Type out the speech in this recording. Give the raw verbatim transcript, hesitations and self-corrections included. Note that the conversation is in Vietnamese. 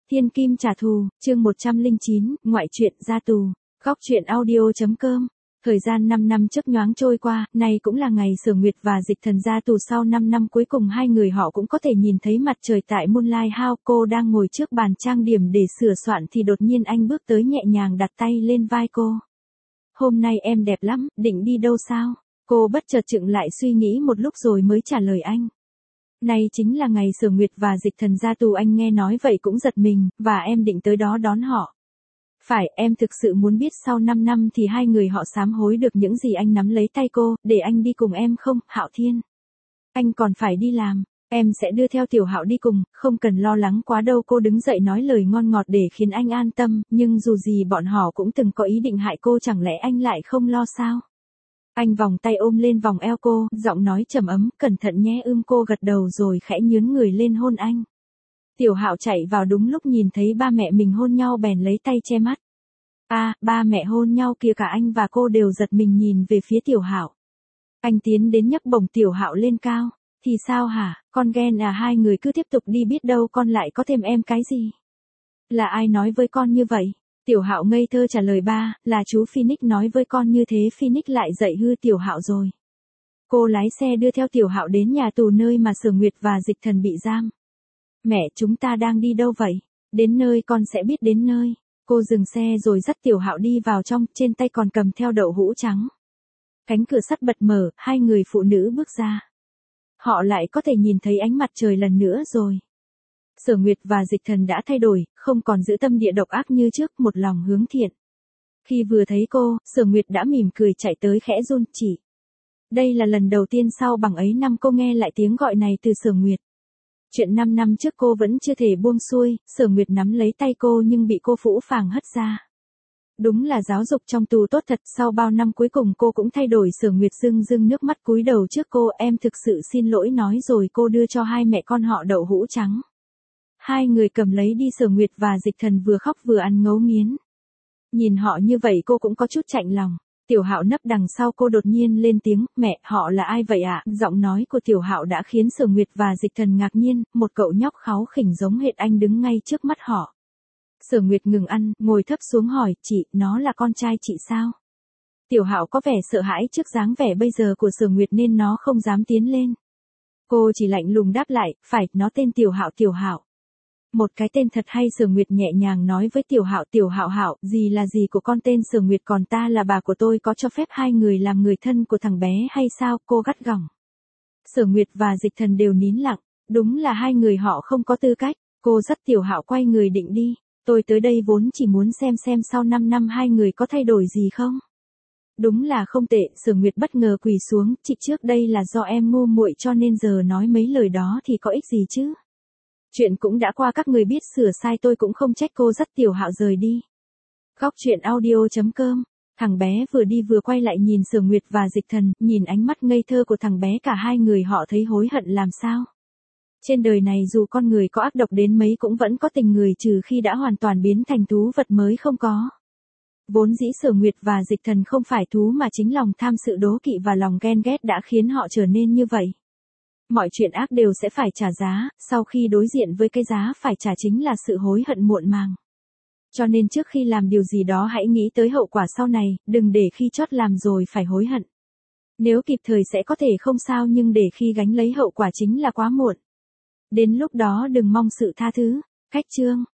Thiên Kim trả thù, chương một trăm lẻ chín, ngoại truyện ra tù. Góc truyện audio.com. Thời gian năm năm chớp nhoáng trôi qua, nay cũng là ngày Sở Nguyệt và Dịch Thần ra tù sau năm năm cuối cùng hai người họ cũng có thể nhìn thấy mặt trời tại Moonlight House. Cô đang ngồi trước bàn trang điểm để sửa soạn thì đột nhiên anh bước tới nhẹ nhàng đặt tay lên vai cô. Hôm nay em đẹp lắm, định đi đâu sao? Cô bất chợt chững lại suy nghĩ một lúc rồi mới trả lời anh. Nay chính là ngày Sở Nguyệt và Dịch Thần ra tù. Anh nghe nói vậy cũng giật mình, và em định tới đó đón họ. Phải, em thực sự muốn biết sau năm năm thì hai người họ sám hối được những gì. Anh nắm lấy tay cô, để anh đi cùng em không, Hạo Thiên? Anh còn phải đi làm, em sẽ đưa theo Tiểu Hạo đi cùng, không cần lo lắng quá đâu. Cô đứng dậy nói lời ngon ngọt để khiến anh an tâm, nhưng dù gì bọn họ cũng từng có ý định hại cô, chẳng lẽ anh lại không lo sao? Anh vòng tay ôm lên vòng eo cô, giọng nói trầm ấm, cẩn thận nhé. Ưm cô gật đầu rồi khẽ nhướng người lên hôn anh. Tiểu Hạo chạy vào đúng lúc nhìn thấy ba mẹ mình hôn nhau bèn lấy tay che mắt. À, ba mẹ hôn nhau kìa. Cả anh và cô đều giật mình nhìn về phía Tiểu Hạo. Anh tiến đến nhấc bổng Tiểu Hạo lên cao. Thì sao hả, con ghen à? Hai người cứ tiếp tục đi, biết đâu con lại có thêm em cái gì. Là ai nói với con như vậy? Tiểu Hạo ngây thơ trả lời. Ba, là chú Phoenix nói với con như thế. Phoenix lại dạy hư Tiểu Hạo rồi. Cô lái xe đưa theo Tiểu Hạo đến nhà tù nơi mà Sở Nguyệt và Dịch Thần bị giam. Mẹ, chúng ta đang đi đâu vậy? Đến nơi con sẽ biết đến nơi. Cô dừng xe rồi dắt Tiểu Hạo đi vào trong, trên tay còn cầm theo đậu hũ trắng. Cánh cửa sắt bật mở, hai người phụ nữ bước ra. Họ lại có thể nhìn thấy ánh mặt trời lần nữa rồi. Sở Nguyệt và Dịch Thần đã thay đổi, không còn giữ tâm địa độc ác như trước, một lòng hướng thiện. Khi vừa thấy cô, Sở Nguyệt đã mỉm cười chạy tới khẽ run. Chị. Đây là lần đầu tiên sau bằng ấy năm cô nghe lại tiếng gọi này từ Sở Nguyệt. Chuyện năm năm trước cô vẫn chưa thể buông xuôi. Sở Nguyệt nắm lấy tay cô nhưng bị cô phũ phàng hất ra. Đúng là giáo dục trong tù tốt thật. Sau bao năm cuối cùng cô cũng thay đổi. Sở Nguyệt rưng rưng nước mắt cúi đầu trước cô. Em thực sự xin lỗi, nói rồi cô đưa cho hai mẹ con họ đậu hũ trắng. Hai người cầm lấy đi. Sở Nguyệt và Dịch Thần vừa khóc vừa ăn ngấu nghiến. Nhìn họ như vậy cô cũng có chút chạnh lòng. Tiểu Hạo nấp đằng sau cô đột nhiên lên tiếng. Mẹ, họ là ai vậy ạ? Giọng nói của Tiểu Hạo đã khiến Sở Nguyệt và Dịch Thần ngạc nhiên. Một cậu nhóc kháu khỉnh giống hệt anh đứng ngay trước mắt họ. Sở Nguyệt ngừng ăn, ngồi thấp xuống hỏi. Chị, nó là con trai chị sao? Tiểu Hạo có vẻ sợ hãi trước dáng vẻ bây giờ của Sở Nguyệt nên nó không dám tiến lên. Cô chỉ lạnh lùng đáp lại. Phải, nó tên Tiểu Hạo. Tiểu Hạo. Một cái tên thật hay. Sở Nguyệt nhẹ nhàng nói với Tiểu Hạo. Tiểu Hạo Hạo, gì là gì của con? Tên Sở Nguyệt, còn ta là bà của tôi, có cho phép hai người làm người thân của thằng bé hay sao? Cô gắt gỏng. Sở Nguyệt và Dịch Thần đều nín lặng. Đúng là hai người họ không có tư cách. Cô dắt Tiểu Hạo quay người định đi. Tôi tới đây vốn chỉ muốn xem xem sau năm năm hai người có thay đổi gì không. Đúng là không tệ. Sở Nguyệt bất ngờ quỳ xuống. Chị, trước đây là do em ngu muội cho nên giờ nói mấy lời đó thì có ích gì chứ. Chuyện cũng đã qua, các người biết sửa sai, tôi cũng không trách. Cô dắt Tiểu Hạo rời đi. Góc truyện audio.com. Thằng bé vừa đi vừa quay lại nhìn Sở Nguyệt và Dịch Thần, nhìn ánh mắt ngây thơ của thằng bé, cả hai người họ thấy hối hận làm sao. Trên đời này dù con người có ác độc đến mấy cũng vẫn có tình người, trừ khi đã hoàn toàn biến thành thú vật mới không có. Vốn dĩ Sở Nguyệt và Dịch Thần không phải thú mà chính lòng tham, sự đố kỵ và lòng ghen ghét đã khiến họ trở nên như vậy. Mọi chuyện ác đều sẽ phải trả giá, sau khi đối diện với cái giá phải trả chính là sự hối hận muộn màng. Cho nên trước khi làm điều gì đó hãy nghĩ tới hậu quả sau này, đừng để khi chót làm rồi phải hối hận. Nếu kịp thời sẽ có thể không sao, nhưng để khi gánh lấy hậu quả chính là quá muộn. Đến lúc đó đừng mong sự tha thứ. Cách chương.